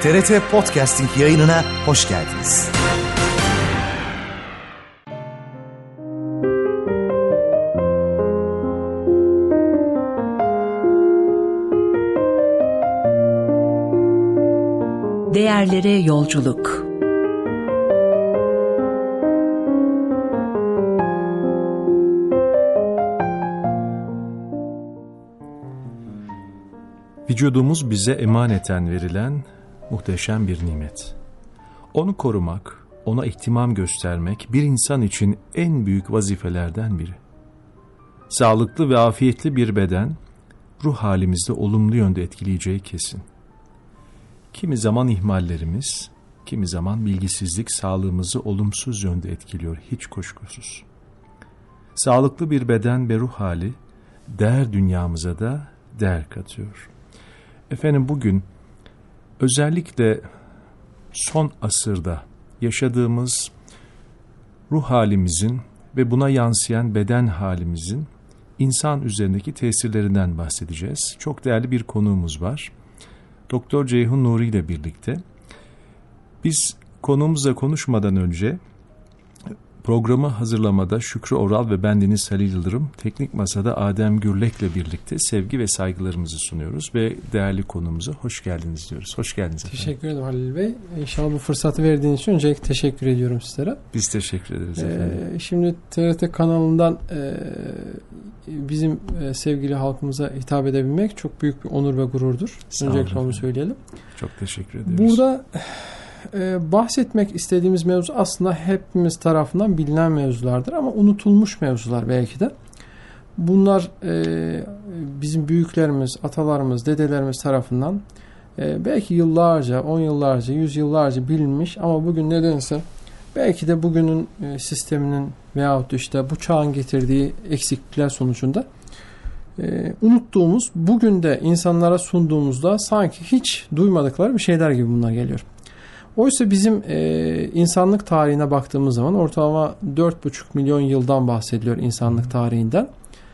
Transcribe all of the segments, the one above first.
TRT Podcasting yayınına hoş geldiniz. Değerlere yolculuk. Vücudumuz bize emaneten verilen muhteşem bir nimet. Onu korumak, ona ihtimam göstermek bir insan için en büyük vazifelerden biri. Sağlıklı ve afiyetli bir beden, ruh halimizde olumlu yönde etkileyeceği kesin. Kimi zaman ihmallerimiz, kimi zaman bilgisizlik sağlığımızı olumsuz yönde etkiliyor, hiç kuşkusuz. Sağlıklı bir beden ve ruh hali, değer dünyamıza da değer katıyor. Efendim bugün özellikle son asırda yaşadığımız ruh halimizin ve buna yansıyan beden halimizin insan üzerindeki tesirlerinden bahsedeceğiz. Çok değerli bir konuğumuz var. Doktor Ceyhun Nuri ile birlikte. Biz konuğumuzla konuşmadan önce programı hazırlamada Şükrü Oral ve bendeniz Halil Yıldırım, teknik masada Adem Gürlek'le birlikte sevgi ve saygılarımızı sunuyoruz ve değerli konuğumuza hoş geldiniz diyoruz. Hoş geldiniz efendim. Teşekkür ederim Halil Bey. İnşallah bu fırsatı verdiğiniz için öncelikle teşekkür ediyorum sizlere. Biz teşekkür ederiz efendim. Şimdi TRT kanalından bizim sevgili halkımıza hitap edebilmek çok büyük bir onur ve gururdur. Öncelikle onu söyleyelim. Çok teşekkür ederiz. Burada bahsetmek istediğimiz mevzu aslında hepimiz tarafından bilinen mevzulardır ama unutulmuş mevzular belki de. Bunlar bizim büyüklerimiz, atalarımız, dedelerimiz tarafından belki yıllarca, 10 yıllarca, 100 yıllarca bilinmiş ama bugün nedense belki de bugünün sisteminin veyahut işte bu çağın getirdiği eksiklikler sonucunda unuttuğumuz, bugün de insanlara sunduğumuzda sanki hiç duymadıkları bir şeyler gibi bunlar geliyor. Oysa bizim insanlık tarihine baktığımız zaman ortalama 4,5 milyon yıldan bahsediliyor insanlık tarihinden.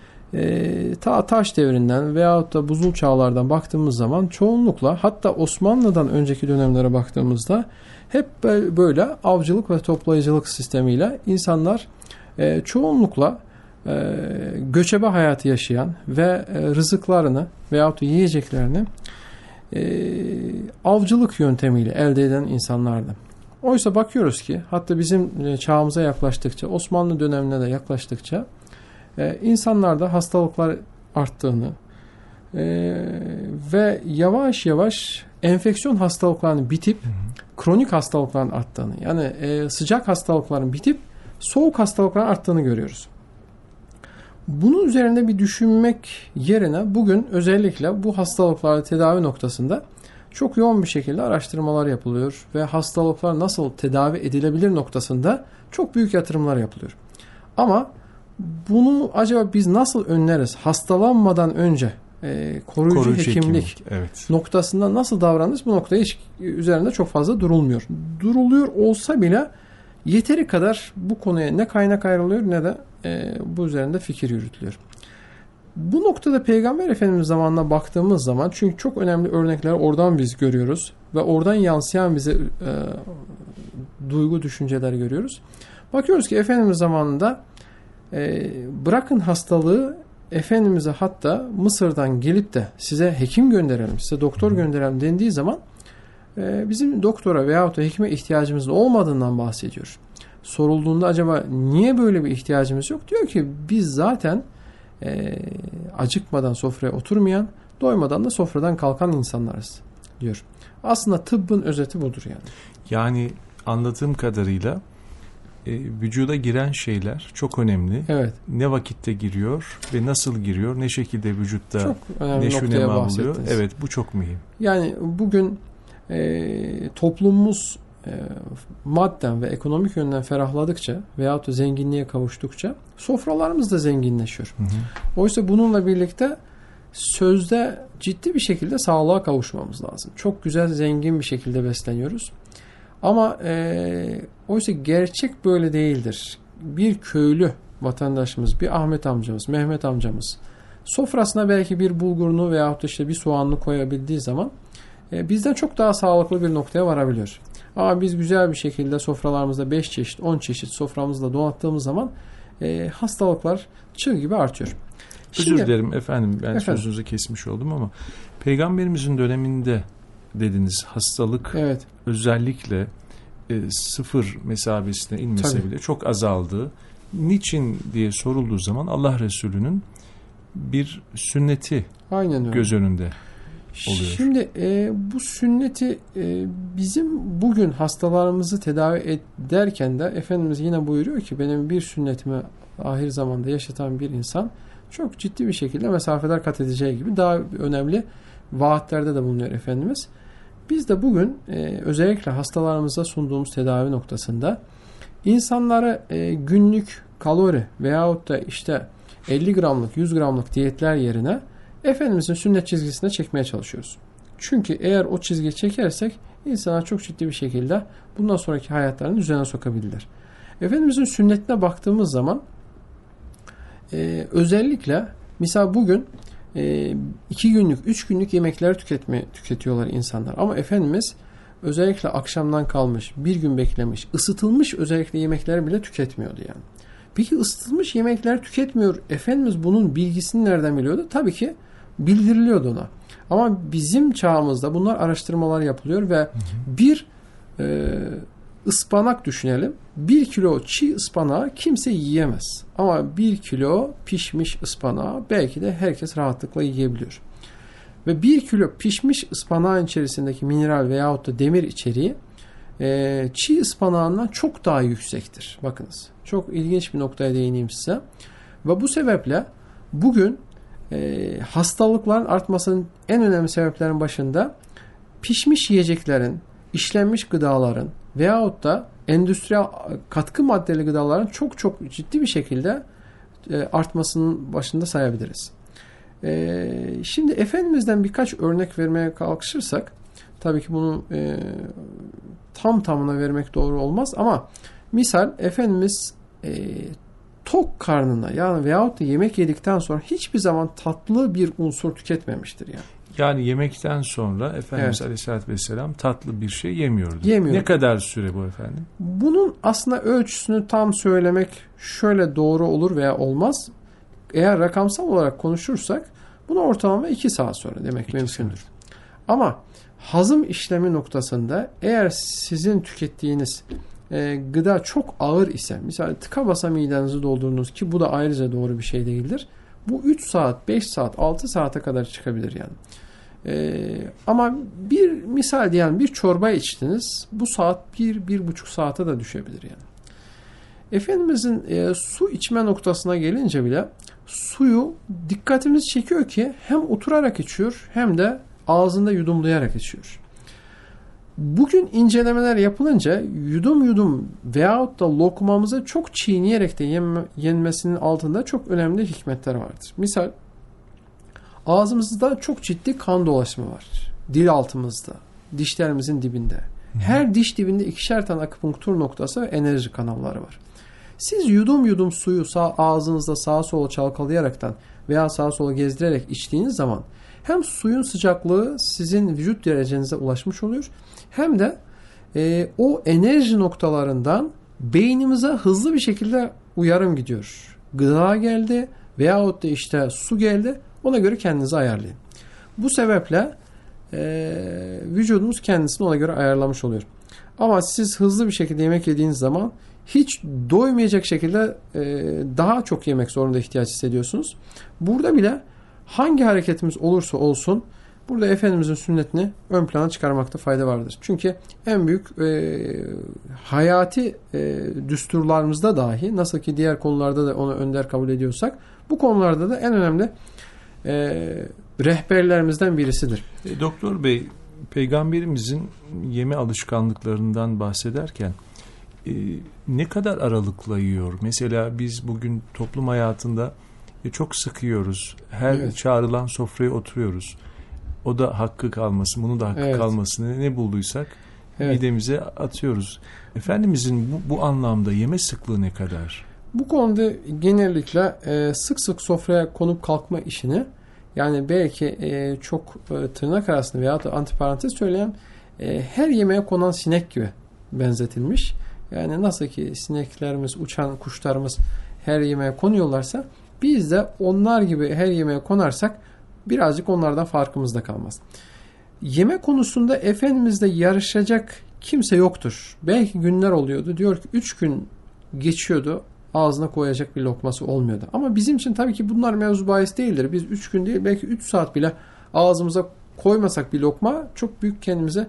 Ta taş devrinden veyahut da buzul çağlardan baktığımız zaman çoğunlukla, hatta Osmanlı'dan önceki dönemlere baktığımızda hep böyle avcılık ve toplayıcılık sistemiyle insanlar çoğunlukla göçebe hayatı yaşayan ve rızıklarını veyahut da yiyeceklerini avcılık yöntemiyle elde eden insanlardı. Oysa bakıyoruz ki hatta bizim çağımıza yaklaştıkça, Osmanlı dönemine de yaklaştıkça insanlarda hastalıklar arttığını ve yavaş yavaş enfeksiyon hastalıklarının bitip kronik hastalıkların arttığını, yani sıcak hastalıkların bitip soğuk hastalıkların arttığını görüyoruz. Bunun üzerinde bir düşünmek yerine bugün özellikle bu hastalıkları tedavi noktasında çok yoğun bir şekilde araştırmalar yapılıyor ve hastalıklar nasıl tedavi edilebilir noktasında çok büyük yatırımlar yapılıyor. Ama bunu acaba biz nasıl önleriz? Hastalanmadan önce koruyucu hekimlik evet, noktasında nasıl davranırız? Bu noktaya hiç üzerinde çok fazla durulmuyor. Duruluyor olsa bile yeteri kadar bu konuya ne kaynak ayrılıyor ne de bu üzerinde fikir yürütülüyor. Bu noktada Peygamber Efendimiz zamanına baktığımız zaman, çünkü çok önemli örnekler oradan biz görüyoruz ve oradan yansıyan bize duygu, düşünceler görüyoruz. Bakıyoruz ki Efendimiz zamanında bırakın hastalığı, Efendimiz'e hatta Mısır'dan gelip de size hekim gönderelim, size doktor gönderelim dendiği zaman bizim doktora veyahut da hekime ihtiyacımız olmadığından bahsediyor. Sorulduğunda acaba niye böyle bir ihtiyacımız yok? Diyor ki biz zaten acıkmadan sofraya oturmayan, doymadan da sofradan kalkan insanlarız diyor. Aslında tıbbın özeti budur yani. Yani anladığım kadarıyla vücuda giren şeyler çok önemli. Evet. Ne vakitte giriyor ve nasıl giriyor, ne şekilde vücutta neşünema buluyor. Evet, bu çok mühim. Yani bugün toplumumuz madden ve ekonomik yönden ferahladıkça veyahut da zenginliğe kavuştukça sofralarımız da zenginleşiyor. Hı hı. Oysa bununla birlikte sözde ciddi bir şekilde sağlığa kavuşmamız lazım. Çok güzel, zengin bir şekilde besleniyoruz. Ama oysa gerçek böyle değildir. Bir köylü vatandaşımız, bir Ahmet amcamız, Mehmet amcamız sofrasına belki bir bulgurunu veyahut da işte bir soğanını koyabildiği zaman bizden çok daha sağlıklı bir noktaya varabiliyor. Ama biz güzel bir şekilde sofralarımızda 5 çeşit, 10 çeşit soframızda donattığımız zaman hastalıklar çığ gibi artıyor. Özür dilerim efendim, ben sözünüzü kesmiş oldum ama Peygamberimizin döneminde dediniz hastalık özellikle sıfır mesabesine inmese bile çok azaldı. Niçin diye sorulduğu zaman Allah Resulü'nün bir sünneti göz önünde oluyor. Şimdi bu sünneti bizim bugün hastalarımızı tedavi ederken de Efendimiz yine buyuruyor ki benim bir sünnetimi ahir zamanda yaşatan bir insan çok ciddi bir şekilde mesafeler kat edeceği gibi daha önemli vaatlerde de bulunuyor Efendimiz. Biz de bugün özellikle hastalarımıza sunduğumuz tedavi noktasında insanlara günlük kalori veyahut da işte 50 gramlık 100 gramlık diyetler yerine Efendimizin sünnet çizgisine çekmeye çalışıyoruz. Çünkü eğer o çizgiyi çekersek insanlar çok ciddi bir şekilde bundan sonraki hayatlarını düzene sokabilirler. Efendimizin sünnetine baktığımız zaman özellikle mesela bugün 2 günlük 3 günlük yemekler tüketiyorlar insanlar. Ama Efendimiz özellikle akşamdan kalmış, bir gün beklemiş, ısıtılmış özellikle yemekleri bile tüketmiyordu yani. Peki ısıtılmış yemekler tüketmiyor. Efendimiz bunun bilgisini nereden biliyordu? Tabii ki bildiriliyordu ona. Ama bizim çağımızda bunlar araştırmalar yapılıyor ve bir ıspanak düşünelim. 1 kilo çiğ ıspanağı kimse yiyemez. Ama 1 kilo pişmiş ıspanağı belki de herkes rahatlıkla yiyebiliyor. Ve 1 kilo pişmiş ıspanağın içerisindeki mineral veyahut da demir içeriği çiğ ıspanağından çok daha yüksektir. Bakınız. Çok ilginç bir noktaya değineyim size. Ve bu sebeple bugün hastalıkların artmasının en önemli sebeplerin başında pişmiş yiyeceklerin, işlenmiş gıdaların veyahut da endüstriyel katkı maddeli gıdaların çok çok ciddi bir şekilde artmasının başında sayabiliriz. Şimdi Efendimiz'den birkaç örnek vermeye kalkışırsak tabii ki bunu tam tamına vermek doğru olmaz ama misal Efendimiz tok karnına yani veyahut da yemek yedikten sonra hiçbir zaman tatlı bir unsur tüketmemiştir yani. Yani yemekten sonra Efendimiz Aleyhisselatü Vesselam tatlı bir şey yemiyordu. Yemiyordu. Ne kadar süre bu efendim? Bunun aslında ölçüsünü tam söylemek şöyle doğru olur veya olmaz. Eğer rakamsal olarak konuşursak bunu ortalama 2 saat sonra demek mümkündür. Ama hazım işlemi noktasında eğer sizin tükettiğiniz gıda çok ağır ise, mesela tıka basa midenizi doldurdunuz ki bu da ayrıca doğru bir şey değildir. Bu 3 saat, 5 saat, 6 saate kadar çıkabilir yani. Ama bir misal diyelim bir çorba içtiniz, bu saat 1-1,5 saate de düşebilir yani. Efendimizin su içme noktasına gelince bile suyu dikkatimiz çekiyor ki hem oturarak içiyor hem de ağzında yudumlayarak içiyor. Bugün incelemeler yapılınca yudum yudum veyahut da lokmamızı çok çiğneyerek de yenmesinin altında çok önemli hikmetler vardır. Misal ağzımızda çok ciddi kan dolaşımı var. Dil altımızda, dişlerimizin dibinde. Her diş dibinde 2'şer tane akupunktur noktası ve enerji kanalları var. Siz yudum yudum suyu ağzınızda sağa sola çalkalayaraktan veya sağa sola gezdirerek içtiğiniz zaman hem suyun sıcaklığı sizin vücut derecenize ulaşmış oluyor hem de o enerji noktalarından beynimize hızlı bir şekilde uyarım gidiyor. Gıda geldi veyahut da işte su geldi, ona göre kendinizi ayarlayın. Bu sebeple vücudumuz kendisini ona göre ayarlamış oluyor. Ama siz hızlı bir şekilde yemek yediğiniz zaman hiç doymayacak şekilde daha çok yemek zorunda ihtiyaç hissediyorsunuz. Burada bile hangi hareketimiz olursa olsun burada Efendimizin sünnetini ön plana çıkarmakta fayda vardır. Çünkü en büyük hayati düsturlarımızda dahi nasıl ki diğer konularda da onu önder kabul ediyorsak bu konularda da en önemli rehberlerimizden birisidir. Doktor Bey, Peygamberimizin yeme alışkanlıklarından bahsederken ne kadar aralıkla yiyor? Mesela biz bugün toplum hayatında çok sık yiyoruz. Her çağrılan sofraya oturuyoruz. O da hakkı kalmasın, bunu da hakkı kalmasın. Ne bulduysak midemize atıyoruz. Efendimizin bu anlamda yeme sıklığı ne kadar? Bu konuda genellikle sık sık sofraya konup kalkma işini Yani belki çok tırnak arasında veya antiparantez söyleyen her yemeğe konan sinek gibi benzetilmiş. Yani nasıl ki sineklerimiz, uçan kuşlarımız her yemeğe konuyorlarsa biz de onlar gibi her yemeğe konarsak birazcık onlardan farkımız da kalmaz. Yemek konusunda Efendimiz'le yarışacak kimse yoktur. Belki günler oluyordu. Diyor ki 3 gün geçiyordu. Ağzına koyacak bir lokması olmuyordu. Ama bizim için tabii ki bunlar mevzu bahis değildir. Biz 3 gün değil belki 3 saat bile ağzımıza koymasak bir lokma çok büyük kendimize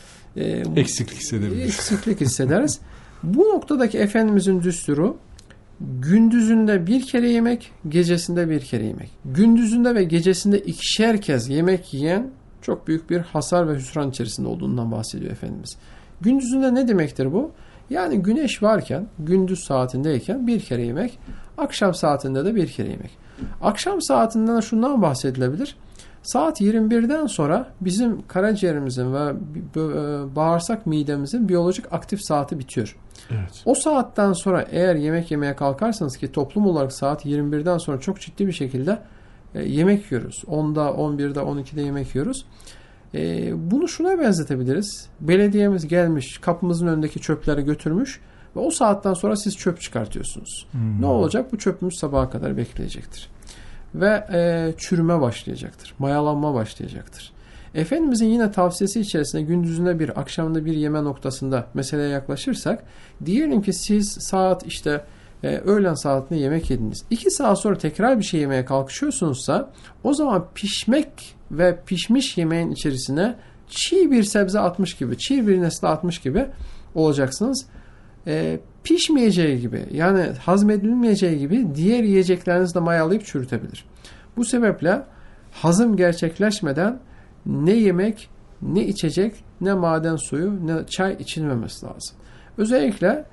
eksiklik hissederiz. Bu noktadaki Efendimizin düsturu gündüzünde bir kere yemek, gecesinde bir kere yemek. Gündüzünde ve gecesinde 2'şer kez yemek yiyen çok büyük bir hasar ve hüsran içerisinde olduğundan bahsediyor Efendimiz. Gündüzünde ne demektir bu? Yani güneş varken, gündüz saatindeyken bir kere yemek, akşam saatinde de bir kere yemek. Akşam saatinden şundan bahsedilebilir. Saat 21'den sonra bizim karaciğerimizin ve bağırsak midemizin biyolojik aktif saati bitiyor. Evet. O saatten sonra eğer yemek yemeye kalkarsanız ki toplum olarak saat 21'den sonra çok ciddi bir şekilde yemek yiyoruz. 10'da, 11'de, 12'de yemek yiyoruz. Bunu şuna benzetebiliriz. Belediyemiz gelmiş, kapımızın önündeki çöpleri götürmüş ve o saatten sonra siz çöp çıkartıyorsunuz. Ne olacak? Bu çöpümüz sabaha kadar bekleyecektir. Ve çürüme başlayacaktır. Mayalanma başlayacaktır. Efendimizin yine tavsiyesi içerisinde gündüzünde bir, akşamda bir yeme noktasında meseleye yaklaşırsak, diyelim ki siz saat öğlen saatinde yemek yediniz. 2 saat sonra tekrar bir şey yemeye kalkışıyorsunuzsa o zaman pişmek ve pişmiş yemeğin içerisine çiğ bir sebze atmış gibi, çiğ bir nesne atmış gibi olacaksınız. Pişmeyeceği gibi, yani hazmedilmeyeceği gibi diğer yiyeceklerinizi de mayalayıp çürütebilir. Bu sebeple hazım gerçekleşmeden ne yemek, ne içecek, ne maden suyu, ne çay içilmemesi lazım. Özellikle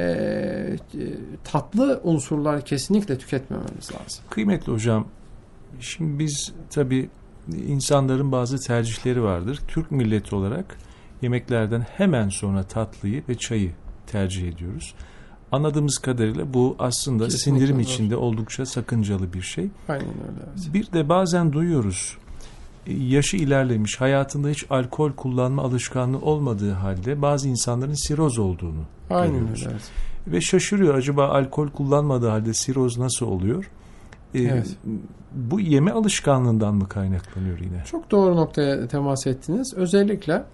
tatlı unsurlar kesinlikle tüketmememiz lazım. Kıymetli hocam, şimdi biz tabii insanların bazı tercihleri vardır. Türk milleti olarak yemeklerden hemen sonra tatlıyı ve çayı tercih ediyoruz. Anladığımız kadarıyla bu aslında kesinlikle sindirim içinde oldukça sakıncalı bir şey. Aynen öyle. Evet. Bir de bazen duyuyoruz, yaşı ilerlemiş, hayatında hiç alkol kullanma alışkanlığı olmadığı halde bazı insanların siroz olduğunu görüyoruz. Öyle, evet. Ve şaşırıyor, acaba alkol kullanmadığı halde siroz nasıl oluyor? Evet. Bu yeme alışkanlığından mı kaynaklanıyor yine? Çok doğru noktaya temas ettiniz. Özellikle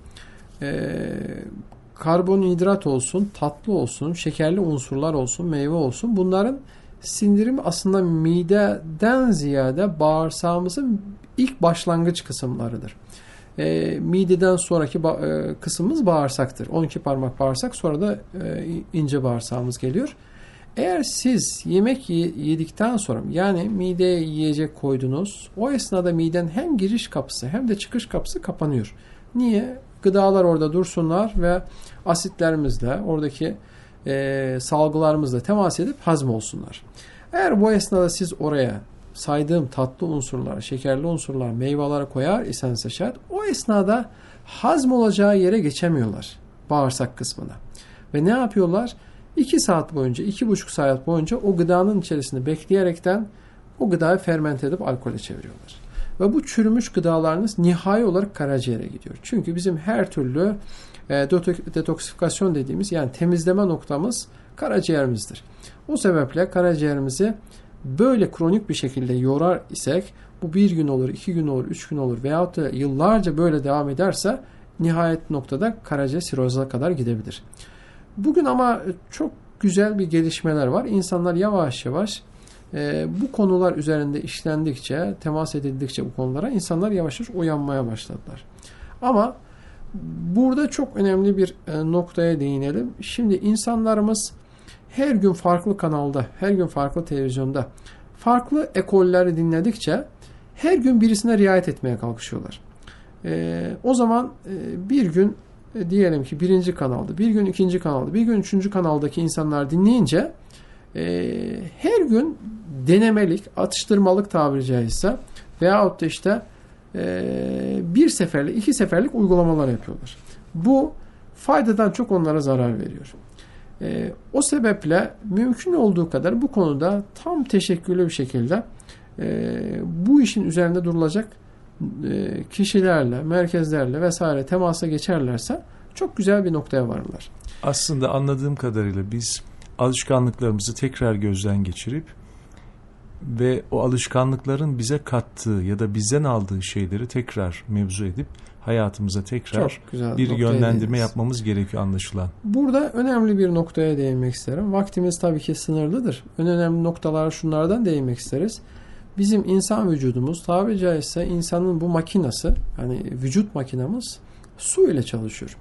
karbonhidrat olsun, tatlı olsun, şekerli unsurlar olsun, meyve olsun, bunların sindirimi aslında mideden ziyade bağırsağımızın ilk başlangıç kısımlarıdır. Mideden sonraki kısmımız bağırsaktır. 12 parmak bağırsak, sonra da ince bağırsağımız geliyor. Eğer siz yemek yedikten sonra, yani mideye yiyecek koydunuz, o esnada miden hem giriş kapısı hem de çıkış kapısı kapanıyor. Niye? Gıdalar orada dursunlar ve asitlerimizle, oradaki salgılarımızla temas edip hazmolsunlar. Eğer bu esnada siz oraya saydığım tatlı unsurlar, şekerli unsurlar, meyveleri koyar iseniz şayet, o esnada hazmolacağı yere geçemiyorlar bağırsak kısmına. Ve ne yapıyorlar? 2 saat boyunca, 2,5 saat boyunca o gıdanın içerisinde bekleyerekten o gıdayı fermente edip alkole çeviriyorlar. Ve bu çürümüş gıdalarınız nihai olarak karaciğere gidiyor. Çünkü bizim her türlü detoksifikasyon dediğimiz, yani temizleme noktamız karaciğerimizdir. O sebeple karaciğerimizi böyle kronik bir şekilde yorar isek, bu 1 gün olur, 2 gün olur, 3 gün olur veyahut da yıllarca böyle devam ederse nihayet noktada karaciğer siroza kadar gidebilir. Bugün ama çok güzel bir gelişmeler var. İnsanlar yavaş yavaş bu konular üzerinde işlendikçe, temas edildikçe bu konulara insanlar yavaş yavaş uyanmaya başladılar. Ama burada çok önemli bir noktaya değinelim. Şimdi insanlarımız her gün farklı kanalda, her gün farklı televizyonda, farklı ekolleri dinledikçe her gün birisine riayet etmeye kalkışıyorlar. O zaman bir gün diyelim ki 1. kanalda, bir gün 2. kanalda, bir gün 3. kanaldaki insanlar dinleyince her gün denemelik, atıştırmalık tabiri caizse veyahut da bir seferlik, 2 seferlik uygulamalar yapıyorlar. Bu faydadan çok onlara zarar veriyor. O sebeple mümkün olduğu kadar bu konuda tam teşekküllü bir şekilde Bu işin üzerinde durulacak kişilerle, merkezlerle vesaire temasa geçerlerse çok güzel bir noktaya varırlar. Aslında anladığım kadarıyla biz alışkanlıklarımızı tekrar gözden geçirip ve o alışkanlıkların bize kattığı ya da bizden aldığı şeyleri tekrar mevzu edip hayatımıza tekrar bir yönlendirme yapmamız gerekiyor anlaşılan. Burada önemli bir noktaya değinmek isterim. Vaktimiz tabii ki sınırlıdır. Önemli noktalara şunlardan değinmek isteriz. Bizim insan vücudumuz tabiri caizse insanın bu makinası, yani vücut makinamız su ile çalışıyor.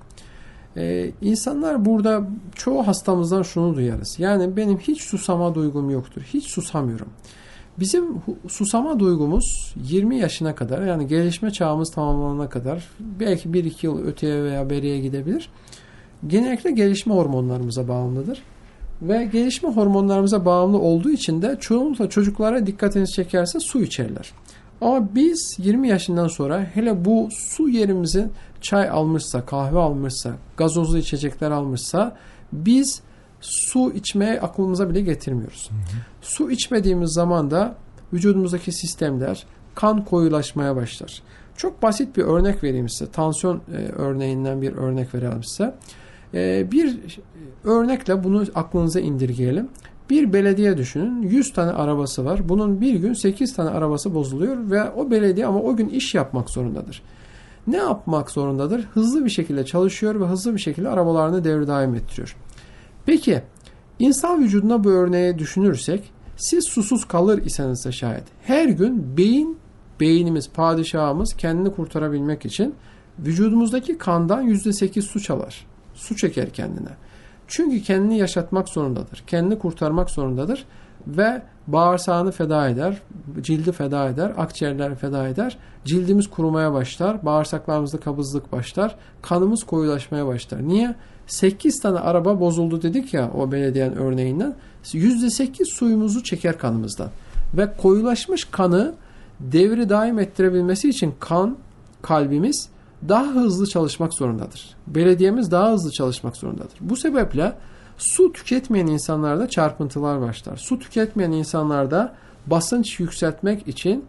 İnsanlar burada çoğu hastamızdan şunu duyarız. Yani benim hiç susama duygum yoktur. Hiç susamıyorum. Bizim susama duygumuz 20 yaşına kadar, yani gelişme çağımız tamamlanana kadar, belki 1-2 yıl öteye veya beriye gidebilir. Genellikle gelişme hormonlarımıza bağımlıdır. Ve gelişme hormonlarımıza bağımlı olduğu için de çoğunlukla çocuklara dikkatinizi çekerse su içerler. Ama biz 20 yaşından sonra hele bu su yerimizi çay almışsa, kahve almışsa, gazozlu içecekler almışsa biz su içmeye aklımıza bile getirmiyoruz. Su içmediğimiz zaman da vücudumuzdaki sistemler, kan koyulaşmaya başlar. Çok basit bir örnek vereyim size. Tansiyon örneğinden bir örnek verelim size. Bir örnekle bunu aklınıza indirgeyelim. Bir belediye düşünün. 100 tane arabası var. Bunun bir gün 8 tane arabası bozuluyor ve o belediye ama o gün iş yapmak zorundadır. Ne yapmak zorundadır? Hızlı bir şekilde çalışıyor ve hızlı bir şekilde arabalarını devre daim ettiriyor. Peki insan vücuduna bu örneği düşünürsek, siz susuz kalır iseniz de şayet her gün beynimiz, padişahımız kendini kurtarabilmek için vücudumuzdaki kandan %8 su çalar. Su çeker kendine. Çünkü kendini yaşatmak zorundadır. Kendini kurtarmak zorundadır. Ve bağırsağını feda eder. Cildi feda eder. Akciğerleri feda eder. Cildimiz kurumaya başlar. Bağırsaklarımızda kabızlık başlar. Kanımız koyulaşmaya başlar. Niye? 8 tane araba bozuldu dedik ya o belediyenin örneğinden. %8 suyumuzu çeker kanımızdan. Ve koyulaşmış kanı devri daim ettirebilmesi için kalbimiz daha hızlı çalışmak zorundadır. Belediyemiz daha hızlı çalışmak zorundadır. Bu sebeple su tüketmeyen insanlarda çarpıntılar başlar. Su tüketmeyen insanlarda basınç yükseltmek için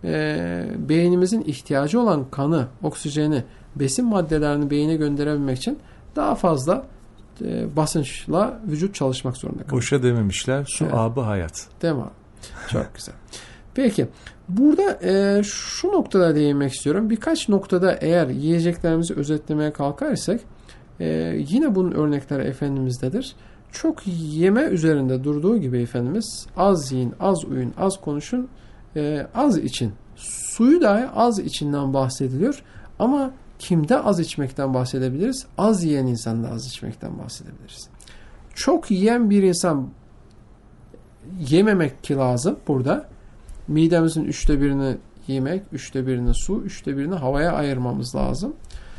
beynimizin ihtiyacı olan kanı, oksijeni, besin maddelerini beyine gönderebilmek için daha fazla basınçla vücut çalışmak zorunda kalır. Boşa dememişler. Su abı hayat. Değil mi? Çok güzel. Peki. Burada şu noktada değinmek istiyorum. Birkaç noktada eğer yiyeceklerimizi özetlemeye kalkarsak yine bunun örnekleri Efendimiz'dedir. Çok yeme üzerinde durduğu gibi Efendimiz az yiyin, az uyuyun, az konuşun, az için. Suyu dahi az içinden bahsediliyor. Ama kimde az içmekten bahsedebiliriz? Az yiyen insanda az içmekten bahsedebiliriz. Çok yiyen bir insan yememek ki lazım burada. Midemizin 1/3'ünü yemek, 1/3'ünü su, 1/3'ünü havaya ayırmamız lazım.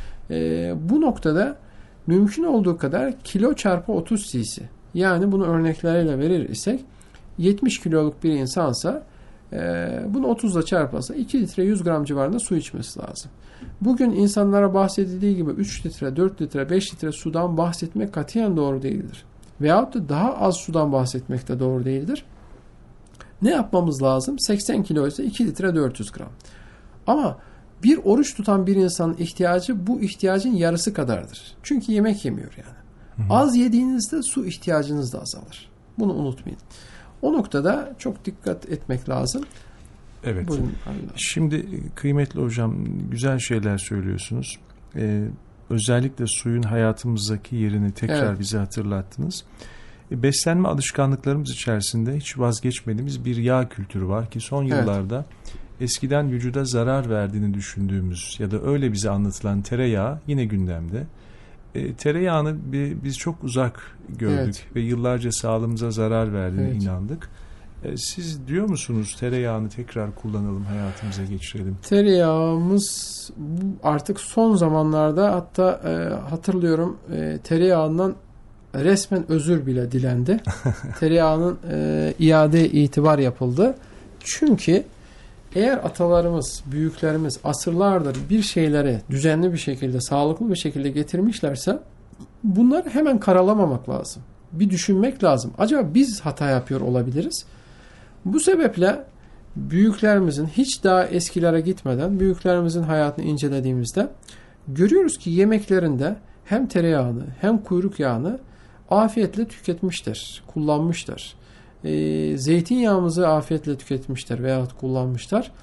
Bu noktada mümkün olduğu kadar kilo çarpı 30 cc. Yani bunu örnekleriyle verir isek 70 kiloluk bir insansa bunu 30'la çarparsa 2 litre 100 gram civarında su içmesi lazım. Bugün insanlara bahsedildiği gibi 3 litre, 4 litre, 5 litre sudan bahsetmek katiyen doğru değildir. Veyahut da daha az sudan bahsetmek de doğru değildir. Ne yapmamız lazım? 80 kilo ise 2 litre 400 gram. Ama bir oruç tutan bir insanın ihtiyacı bu ihtiyacın yarısı kadardır. Çünkü yemek yemiyor yani. Az yediğinizde su ihtiyacınız da azalır. Bunu unutmayın. O noktada çok dikkat etmek lazım. Evet. Buyurun. Şimdi kıymetli hocam güzel şeyler söylüyorsunuz. Özellikle suyun hayatımızdaki yerini tekrar bize hatırlattınız. Beslenme alışkanlıklarımız içerisinde hiç vazgeçmediğimiz bir yağ kültürü var ki son yıllarda eskiden vücuda zarar verdiğini düşündüğümüz ya da öyle bize anlatılan tereyağı yine gündemde. Tereyağını biz çok uzak gördük ve yıllarca sağlığımıza zarar verdiğine inandık. Siz diyor musunuz tereyağını tekrar kullanalım, hayatımıza geçirelim? Tereyağımız artık son zamanlarda hatta hatırlıyorum tereyağından resmen özür bile dilendi. Tereyağının iade itibar yapıldı. Çünkü eğer atalarımız, büyüklerimiz asırlardır bir şeyleri düzenli bir şekilde, sağlıklı bir şekilde getirmişlerse bunları hemen karalamamak lazım. Bir düşünmek lazım. Acaba biz hata yapıyor olabiliriz? Bu sebeple büyüklerimizin hiç daha eskilere gitmeden büyüklerimizin hayatını incelediğimizde görüyoruz ki yemeklerinde hem tereyağını hem kuyruk yağını afiyetle tüketmiştir, kullanmıştır. Zeytinyağımızı afiyetle tüketmişler veyahut kullanmışlar.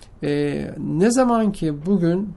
Ne zaman ki bugün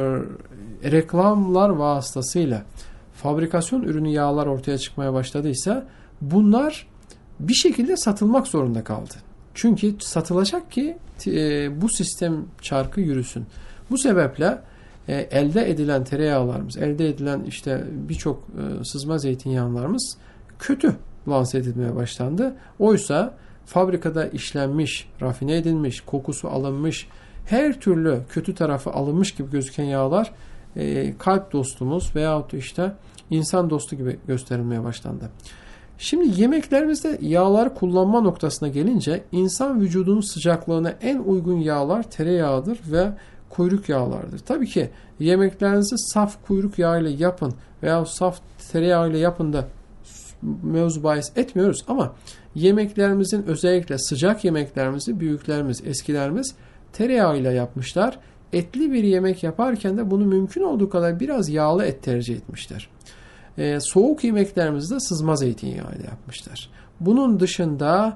reklamlar vasıtasıyla fabrikasyon ürünü yağlar ortaya çıkmaya başladıysa bunlar bir şekilde satılmak zorunda kaldı. Çünkü satılacak ki bu sistem çarkı yürüsün. Bu sebeple elde edilen tereyağlarımız, elde edilen işte birçok sızma zeytinyağlarımız kötü lanse edilmeye başlandı. Oysa fabrikada işlenmiş, rafine edilmiş, kokusu alınmış, her türlü kötü tarafı alınmış gibi gözüken yağlar kalp dostumuz veyahut işte insan dostu gibi gösterilmeye başlandı. Şimdi yemeklerimizde yağları kullanma noktasına gelince insan vücudunun sıcaklığına en uygun yağlar tereyağıdır ve kuyruk yağlardır. Tabii ki yemeklerinizi saf kuyruk yağı ile yapın veya saf tereyağı ile yapın da mevzu bahis etmiyoruz ama yemeklerimizin özellikle sıcak yemeklerimizi büyüklerimiz, eskilerimiz tereyağı ile yapmışlar. Etli bir yemek yaparken de bunu mümkün olduğu kadar biraz yağlı et tercih etmişler. Soğuk yemeklerimizde sızma zeytinyağı ile yapmışlar. Bunun dışında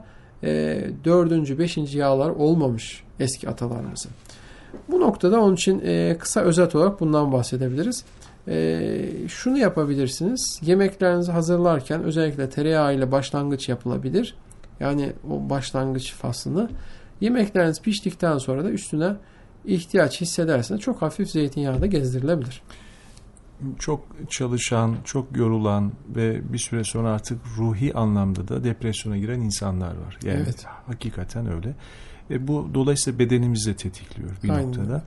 4. 5. yağlar olmamış eski atalarımızın. Bu noktada onun için kısa özet olarak bundan bahsedebiliriz. Şunu yapabilirsiniz. Yemeklerinizi hazırlarken özellikle tereyağı ile başlangıç yapılabilir. Yani o başlangıç faslını yemekleriniz piştikten sonra da üstüne ihtiyaç hissederseniz çok hafif zeytinyağı da gezdirilebilir. Çok çalışan, çok yorulan ve bir süre sonra artık ruhi anlamda da depresyona giren insanlar var. Yani evet. Hakikaten öyle. Bu dolayısıyla bedenimizi de tetikliyor bir Aynen. noktada.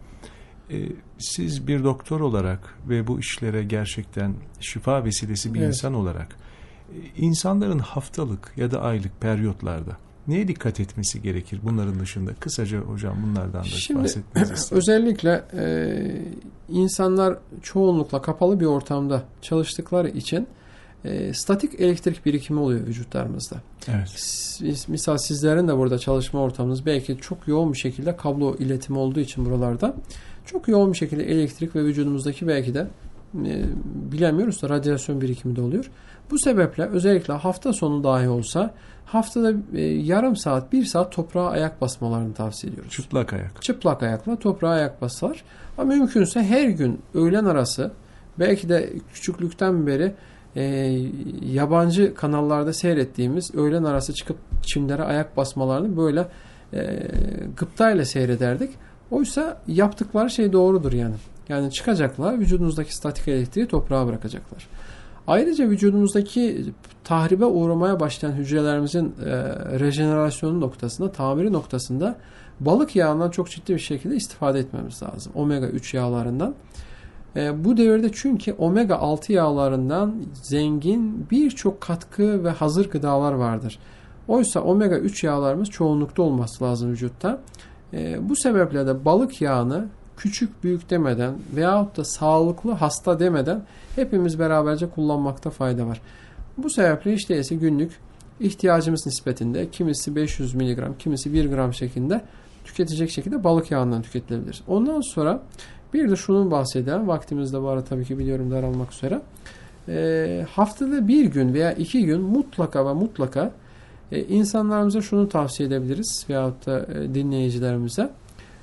Siz bir doktor olarak ve bu işlere gerçekten şifa vesilesi bir insan olarak insanların haftalık ya da aylık periyotlarda neye dikkat etmesi gerekir bunların dışında? Kısaca hocam bunlardan da bahsetmenizi istedim. Özellikle insanlar çoğunlukla kapalı bir ortamda çalıştıkları için statik elektrik birikimi oluyor vücutlarımızda. Evet. Misal sizlerin de burada çalışma ortamınız belki çok yoğun bir şekilde kablo iletimi olduğu için buralarda çok yoğun bir şekilde elektrik ve vücudumuzdaki belki de bilemiyoruz da radyasyon birikimi de oluyor. Bu sebeple özellikle hafta sonu dahi olsa haftada yarım saat, 1 saat toprağa ayak basmalarını tavsiye ediyoruz. Çıplak ayak. Çıplak ayakla toprağa ayak basar. Ama mümkünse her gün öğlen arası belki de küçüklükten beri yabancı kanallarda seyrettiğimiz öğlen arası çıkıp çimlere ayak basmalarını böyle gıptayla seyrederdik. Oysa yaptıkları şey doğrudur yani. Yani çıkacaklar, vücudunuzdaki statik elektriği toprağa bırakacaklar. Ayrıca vücudumuzdaki tahribe uğramaya başlayan hücrelerimizin rejenerasyonu noktasında, tamiri noktasında balık yağından çok ciddi bir şekilde istifade etmemiz lazım. Omega 3 yağlarından. Bu devirde çünkü omega 6 yağlarından zengin birçok katkı ve hazır gıdalar vardır. Oysa omega 3 yağlarımız çoğunlukta olması lazım vücutta. Bu sebeple de balık yağını küçük büyük demeden veyahut da sağlıklı hasta demeden hepimiz beraberce kullanmakta fayda var. Bu sebeple hiç değilse günlük ihtiyacımız nispetinde kimisi 500 mg, kimisi 1 gram şeklinde tüketecek şekilde balık yağından tüketilebilir. Ondan sonra bir de şunun bahsedelim. Vaktimiz de var tabii ki biliyorum daralmak üzere. Haftada 1 gün veya 2 gün mutlaka ve mutlaka insanlarımıza şunu tavsiye edebiliriz veyahut da dinleyicilerimize.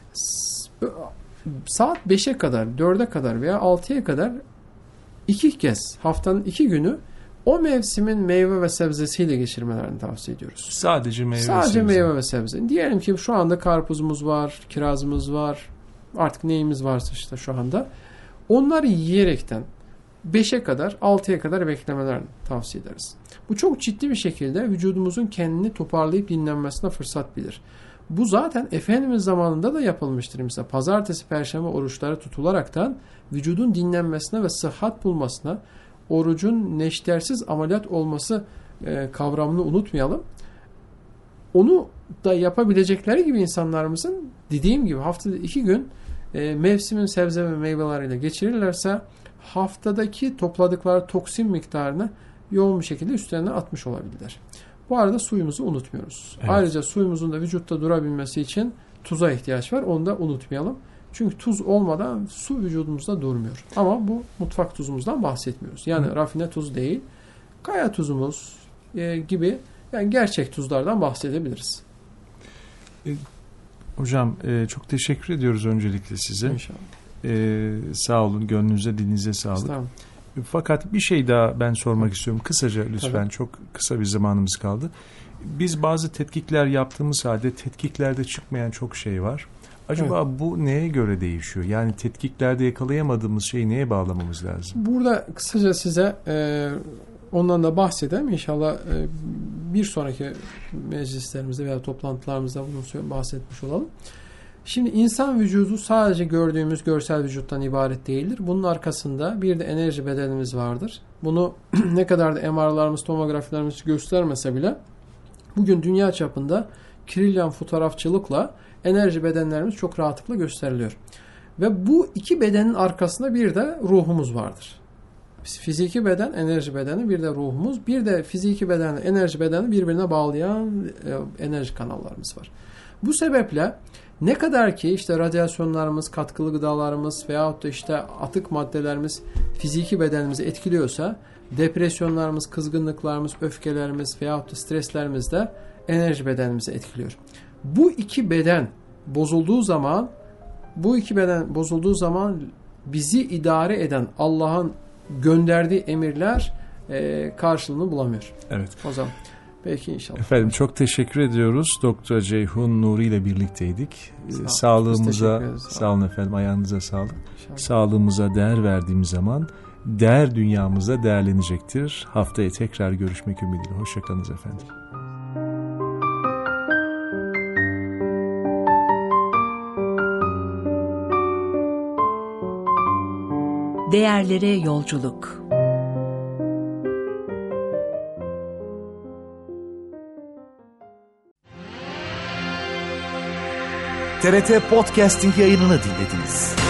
Saat 5'e kadar, 4'e kadar veya 6'ya kadar 2 kez haftanın 2 günü o mevsimin meyve ve sebzesiyle geçirmelerini tavsiye ediyoruz. Sadece meyve Sadece meyve ve sebze. Diyelim ki şu anda karpuzumuz var, kirazımız var, artık neyimiz varsa işte şu anda. Onları yiyerekten 5'e kadar, 6'ya kadar beklemelerini tavsiye ederiz. Bu çok ciddi bir şekilde vücudumuzun kendini toparlayıp dinlenmesine fırsat bilir. Bu zaten Efendimiz zamanında da yapılmıştır. Mesela pazartesi, perşembe oruçları tutularaktan vücudun dinlenmesine ve sıhhat bulmasına, orucun neştersiz ameliyat olması kavramını unutmayalım. Onu da yapabilecekleri gibi insanlarımızın dediğim gibi haftada 2 gün mevsimin sebze ve meyveleriyle geçirirlerse haftadaki topladıkları toksin miktarını yoğun bir şekilde üstlerine atmış olabilirler. Bu arada suyumuzu unutmuyoruz. Evet. Ayrıca suyumuzun da vücutta durabilmesi için tuza ihtiyaç var. Onu da unutmayalım. Çünkü tuz olmadan su vücudumuzda durmuyor. Ama bu mutfak tuzumuzdan bahsetmiyoruz. Yani rafine tuz değil, kaya tuzumuz gibi yani gerçek tuzlardan bahsedebiliriz. Hocam çok teşekkür ediyoruz öncelikle size. İnşallah. Sağ olun, gönlünüze, dilinize sağlık. Fakat bir şey daha ben sormak istiyorum. Kısaca lütfen, Tabii. çok kısa bir zamanımız kaldı. Biz bazı tetkikler yaptığımız halde tetkiklerde çıkmayan çok şey var. Acaba bu neye göre değişiyor? Yani tetkiklerde yakalayamadığımız şeyi neye bağlamamız lazım? Burada kısaca size ondan da bahsedeyim. İnşallah bir sonraki meclislerimizde veya toplantılarımızda bunu bahsetmiş olalım. Şimdi insan vücudu sadece gördüğümüz görsel vücuttan ibaret değildir. Bunun arkasında bir de enerji bedenimiz vardır. Bunu ne kadar da MR'larımız, tomografilerimiz göstermese bile bugün dünya çapında trilyon fotoğrafçılıkla enerji bedenlerimiz çok rahatlıkla gösteriliyor. Ve bu iki bedenin arkasında bir de ruhumuz vardır. Fiziki beden, enerji bedeni, bir de ruhumuz, bir de fiziki beden, enerji bedeni birbirine bağlayan enerji kanallarımız var. Bu sebeple ne kadar ki işte radyasyonlarımız, katkılı gıdalarımız veyahut da işte atık maddelerimiz fiziki bedenimizi etkiliyorsa, depresyonlarımız, kızgınlıklarımız, öfkelerimiz veyahut da streslerimiz de enerji bedenimizi etkiliyor. Bu iki beden bozulduğu zaman bizi idare eden Allah'ın gönderdiği emirler karşılığını bulamıyor. Evet. O zaman belki inşallah. Efendim çok teşekkür ediyoruz. Doktor Ceyhun Nuri ile birlikteydik. Sağlığımıza, sağ olun efendim, ayağınıza sağlık. İnşallah. Sağlığımıza değer verdiğimiz zaman değer dünyamıza değerlenecektir. Haftaya tekrar görüşmek ümidiyle. Hoşçakalınız efendim. Değerlere yolculuk. TRT Podcasting yayınını dinlediniz.